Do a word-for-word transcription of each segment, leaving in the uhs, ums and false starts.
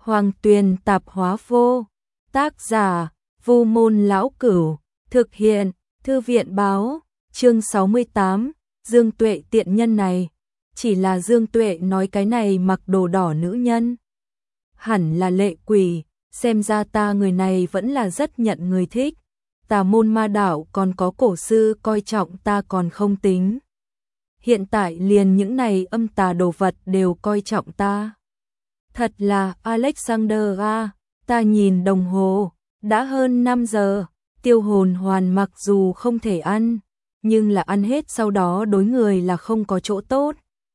Hoàng Tuyền Tạp Hóa Vô. Tác giả: Vu Môn Lão Cửu. Thực hiện: Thư viện Báo. Chương sáu mươi tám. Dương Tuệ tiện nhân này. Chỉ là Dương Tuệ nói cái này mặc đồ đỏ nữ nhân hẳn là lệ quỷ, xem ra ta người này vẫn là rất nhận người thích. Tà môn ma đạo còn có cổ sư coi trọng ta còn không tính. Hiện tại liền những này âm tà đồ vật đều coi trọng ta. Thật là Alexander a, ta nhìn đồng hồ, đã hơn năm giờ, tiêu hồn hoàn mặc dù không thể ăn, nhưng là ăn hết sau đó đối người là không có chỗ tốt.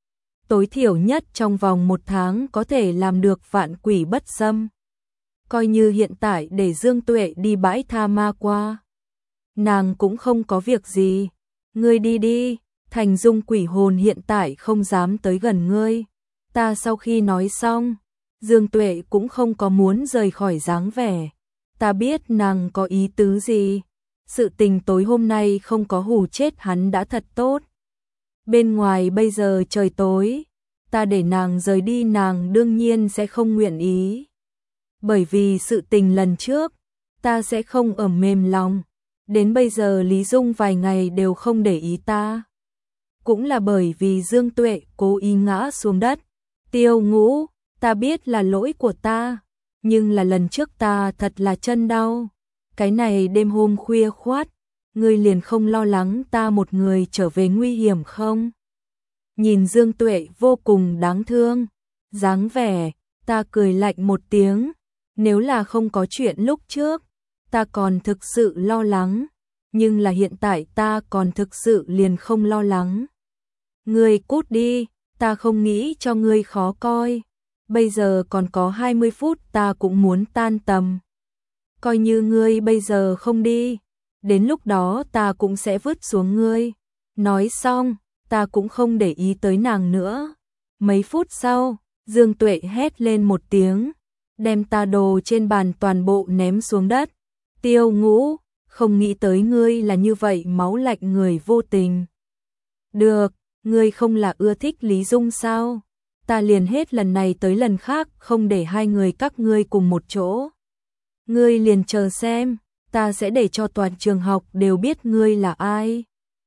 Tối thiểu nhất trong vòng một tháng có thể làm được vạn quỷ bất xâm. Coi như hiện tại để Dương Tuệ đi bãi tha ma qua, nàng cũng không có việc gì. Ngươi đi đi, thành dung quỷ hồn hiện tại không dám tới gần ngươi. Ta sau khi nói xong, Dương Tuệ cũng không có muốn rời khỏi dáng vẻ. Ta biết nàng có ý tứ gì. Sự tình tối hôm nay không có hù chết hắn đã thật tốt. Bên ngoài bây giờ trời tối, ta để nàng rời đi nàng đương nhiên sẽ không nguyện ý. Bởi vì sự tình lần trước, ta sẽ không ở mềm lòng. Đến bây giờ Lý Dung vài ngày đều không để ý ta. Cũng là bởi vì Dương Tuệ cố ý ngã xuống đất. Tiêu Ngũ, ta biết là lỗi của ta, nhưng là lần trước ta thật là chân đau. Cái này đêm hôm khuya khoát, ngươi liền không lo lắng ta một người trở về nguy hiểm không? Nhìn Dương Tuệ vô cùng đáng thương, dáng vẻ, ta cười lạnh một tiếng. Nếu là không có chuyện lúc trước, ta còn thực sự lo lắng, nhưng là hiện tại ta còn thực sự liền không lo lắng. Ngươi cút đi, ta không nghĩ cho ngươi khó coi. Bây giờ còn có hai mươi phút ta cũng muốn tan tầm. Coi như ngươi bây giờ không đi, đến lúc đó ta cũng sẽ vứt xuống ngươi. Nói xong, ta cũng không để ý tới nàng nữa. Mấy phút sau, Dương Tuệ hét lên một tiếng, đem ta đồ trên bàn toàn bộ ném xuống đất. Tiêu Ngũ, không nghĩ tới ngươi là như vậy máu lạnh người vô tình. Được, ngươi không là ưa thích Lý Dung sao? Ta liền hết lần này tới lần khác không để hai người các ngươi cùng một chỗ. Ngươi liền chờ xem, ta sẽ để cho toàn trường học đều biết ngươi là ai.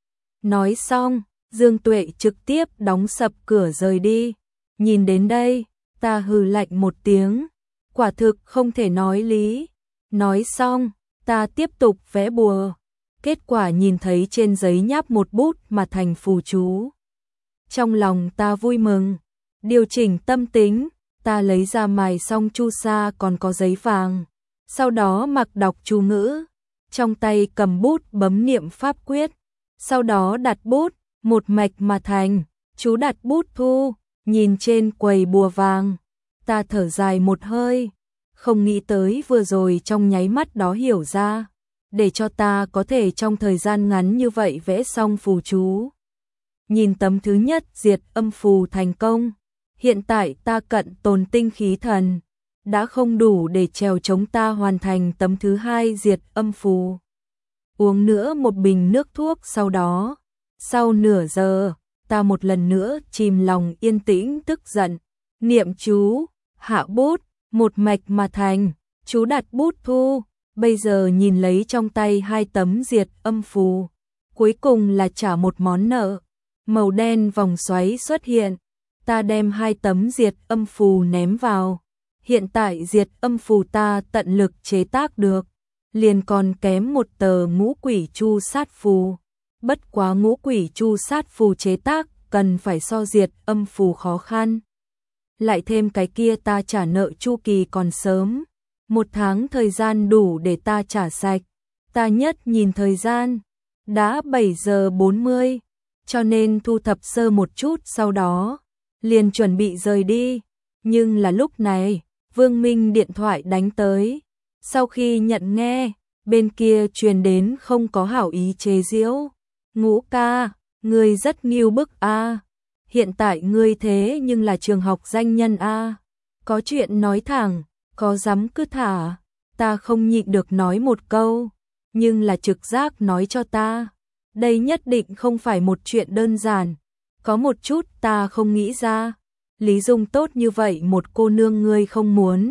Nói xong, Dương Tuệ trực tiếp đóng sập cửa rời đi. Nhìn đến đây, ta hừ lạnh một tiếng, quả thực không thể nói lý. Nói xong, ta tiếp tục vẽ bùa. Kết quả nhìn thấy trên giấy nháp một bút mà thành phù chú. Trong lòng ta vui mừng, điều chỉnh tâm tính, ta lấy ra mài xong chu sa còn có giấy vàng. Sau đó mặc đọc chú ngữ, trong tay cầm bút bấm niệm pháp quyết. Sau đó đặt bút, một mạch mà thành, chú đặt bút thu, nhìn trên quầy bùa vàng. Ta thở dài một hơi, không nghĩ tới vừa rồi trong nháy mắt đó hiểu ra, để cho ta có thể trong thời gian ngắn như vậy vẽ xong phù chú. Nhìn tấm thứ nhất diệt âm phù thành công, hiện tại ta cận tồn tinh khí thần, đã không đủ để trèo chống ta hoàn thành tấm thứ hai diệt âm phù. Uống nữa một bình nước thuốc sau đó, sau nửa giờ, ta một lần nữa chìm lòng yên tĩnh tức giận, niệm chú, hạ bút, một mạch mà thành, chú đặt bút thu, bây giờ nhìn lấy trong tay hai tấm diệt âm phù, cuối cùng là trả một món nợ. Màu đen vòng xoáy xuất hiện, ta đem hai tấm diệt âm phù ném vào. Hiện tại diệt âm phù ta tận lực chế tác được, liền còn kém một tờ ngũ quỷ chu sát phù. Bất quá ngũ quỷ chu sát phù chế tác cần phải so diệt âm phù khó khăn. Lại thêm cái kia ta trả nợ chu kỳ còn sớm, một tháng thời gian đủ để ta trả sạch. Ta nhất nhìn thời gian, đã bảy giờ bốn mươi, cho nên thu thập sơ một chút sau đó, liền chuẩn bị rời đi. Nhưng là lúc này, Vương Minh điện thoại đánh tới. Sau khi nhận nghe, bên kia truyền đến không có hảo ý chế giễu. Ngũ ca, ngươi rất nghiêu bức a. Hiện tại ngươi thế nhưng là trường học danh nhân a. Có chuyện nói thẳng, có dám cứ thả. Ta không nhịn được nói một câu, nhưng là trực giác nói cho ta, đây nhất định không phải một chuyện đơn giản. Có một chút ta không nghĩ ra. Lý Dung tốt như vậy một cô nương ngươi không muốn,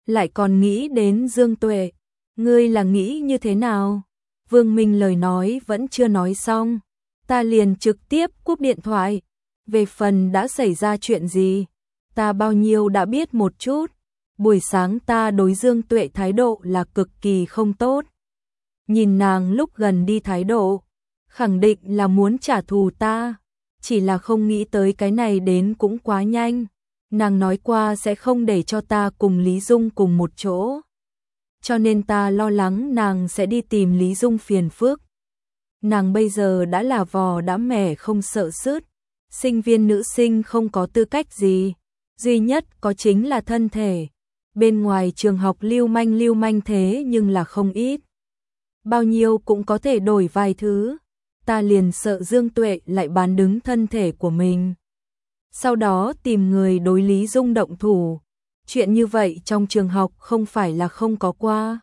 lại còn nghĩ đến Dương Tuệ. Ngươi là nghĩ như thế nào? Vương Minh lời nói vẫn chưa nói xong, ta liền trực tiếp cúp điện thoại. Về phần đã xảy ra chuyện gì, ta bao nhiêu đã biết một chút. Buổi sáng ta đối Dương Tuệ thái độ là cực kỳ không tốt. Nhìn nàng lúc gần đi thái độ, khẳng định là muốn trả thù ta, chỉ là không nghĩ tới cái này đến cũng quá nhanh. Nàng nói qua sẽ không để cho ta cùng Lý Dung cùng một chỗ, cho nên ta lo lắng nàng sẽ đi tìm Lý Dung phiền phức. Nàng bây giờ đã là vò đã mẻ không sợ sứt, sinh viên nữ sinh không có tư cách gì, duy nhất có chính là thân thể. Bên ngoài trường học lưu manh lưu manh thế nhưng là không ít, bao nhiêu cũng có thể đổi vài thứ. Ta liền sợ Dương Tuệ lại bán đứng thân thể của mình, sau đó tìm người đối Lý Dung động thủ. Chuyện như vậy trong trường học không phải là không có qua.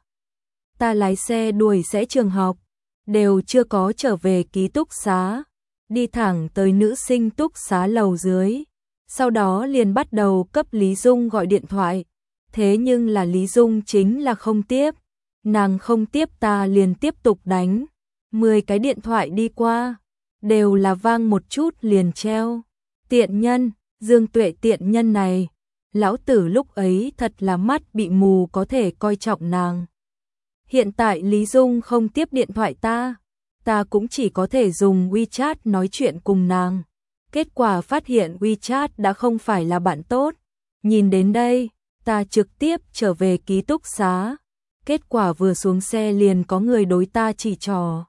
Ta lái xe đuổi sẽ trường học, đều chưa có trở về ký túc xá, đi thẳng tới nữ sinh túc xá lầu dưới, sau đó liền bắt đầu cấp Lý Dung gọi điện thoại. Thế nhưng là Lý Dung chính là không tiếp, nàng không tiếp ta liền tiếp tục đánh. Mười cái điện thoại đi qua, đều là vang một chút liền treo. Tiện nhân, Dương Tuệ tiện nhân này, lão tử lúc ấy thật là mắt bị mù có thể coi trọng nàng. Hiện tại Lý Dung không tiếp điện thoại ta, ta cũng chỉ có thể dùng WeChat nói chuyện cùng nàng. Kết quả phát hiện WeChat đã không phải là bạn tốt. Nhìn đến đây, ta trực tiếp trở về ký túc xá. Kết quả vừa xuống xe liền có người đối ta chỉ trò.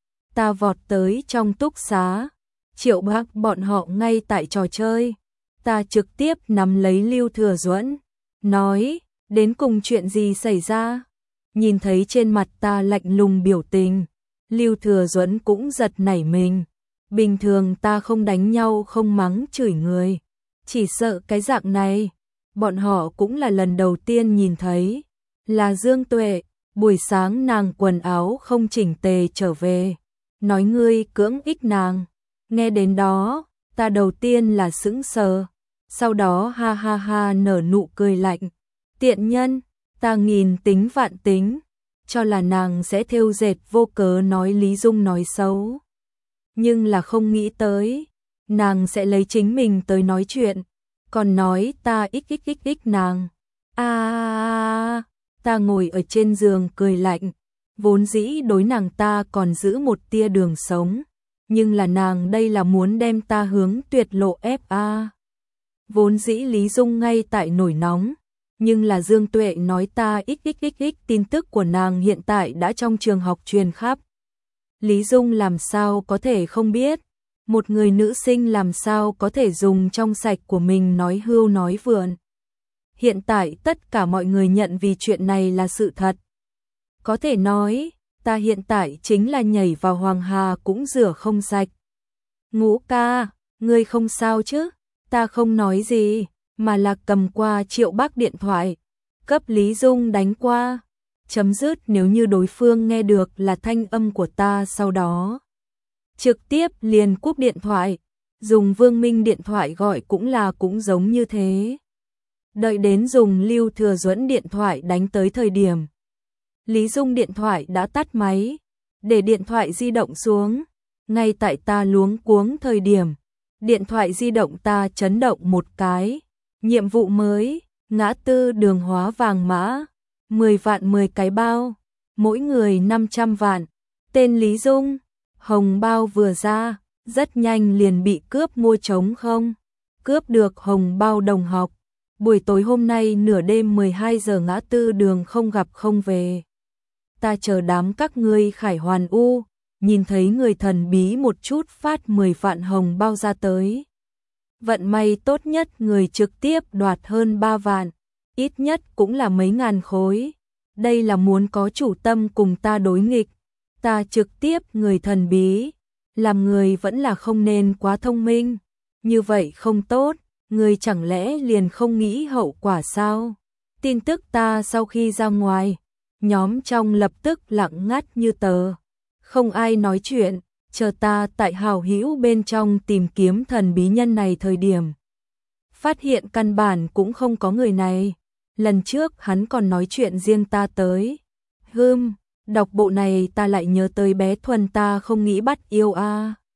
Ta vọt tới trong túc xá, Triệu Bác bọn họ ngay tại trò chơi. Ta trực tiếp nắm lấy Lưu Thừa Duẫn, nói, đến cùng chuyện gì xảy ra? Nhìn thấy trên mặt ta lạnh lùng biểu tình, Lưu Thừa Duẫn cũng giật nảy mình. Bình thường ta không đánh nhau không mắng chửi người, chỉ sợ cái dạng này. Bọn họ cũng là lần đầu tiên nhìn thấy, là Dương Tuệ, buổi sáng nàng quần áo không chỉnh tề trở về, nói ngươi cưỡng ích nàng. Nghe đến đó, ta đầu tiên là sững sờ, sau đó ha ha ha nở nụ cười lạnh. Tiện nhân, ta nghìn tính vạn tính, cho là nàng sẽ thêu dệt vô cớ nói Lý Dung nói xấu. Nhưng là không nghĩ tới, nàng sẽ lấy chính mình tới nói chuyện, còn nói ta xxxx nàng. A à, ta ngồi ở trên giường cười lạnh, vốn dĩ đối nàng ta còn giữ một tia đường sống, nhưng là nàng đây là muốn đem ta hướng tuyệt lộ ép a. Vốn dĩ Lý Dung ngay tại nổi nóng, nhưng là Dương Tuệ nói ta xxxx tin tức của nàng hiện tại đã trong trường học truyền khắp. Lý Dung làm sao có thể không biết, một người nữ sinh làm sao có thể dùng trong sạch của mình nói hưu nói vượn. Hiện tại tất cả mọi người nhận vì chuyện này là sự thật. Có thể nói, ta hiện tại chính là nhảy vào Hoàng Hà cũng rửa không sạch. Ngũ ca, ngươi không sao chứ? Ta không nói gì, mà là cầm qua Triệu Bác điện thoại, cấp Lý Dung đánh qua. Chấm dứt nếu như đối phương nghe được là thanh âm của ta sau đó. Trực tiếp liền cúp điện thoại, dùng Vương Minh điện thoại gọi cũng là cũng giống như thế. Đợi đến dùng Lưu Thừa Duẫn điện thoại đánh tới thời điểm. Lý Dung điện thoại đã tắt máy, để điện thoại di động xuống. Ngay tại ta luống cuống thời điểm, điện thoại di động ta chấn động một cái. Nhiệm vụ mới, ngã tư đường hóa vàng mã, mười vạn mười cái bao, mỗi người năm trăm vạn. Tên Lý Dung, hồng bao vừa ra, rất nhanh liền bị cướp mua trống không. Cướp được hồng bao đồng học. Buổi tối hôm nay nửa đêm mười hai giờ ngã tư đường không gặp không về. Ta chờ đám các ngươi khải hoàn u, nhìn thấy người thần bí một chút phát mười vạn hồng bao ra tới. Vận may tốt nhất người trực tiếp đoạt hơn ba vạn, ít nhất cũng là mấy ngàn khối. Đây là muốn có chủ tâm cùng ta đối nghịch. Ta trực tiếp người thần bí, làm người vẫn là không nên quá thông minh. Như vậy không tốt, người chẳng lẽ liền không nghĩ hậu quả sao? Tin tức ta sau khi ra ngoài, nhóm trong lập tức lặng ngắt như tờ. Không ai nói chuyện, chờ ta tại hào hữu bên trong tìm kiếm thần bí nhân này thời điểm. Phát hiện căn bản cũng không có người này. lần trước hắn còn nói chuyện riêng ta tới. Hừm, đọc bộ này ta lại nhớ tới bé Thuần ta không nghĩ bắt yêu a. À.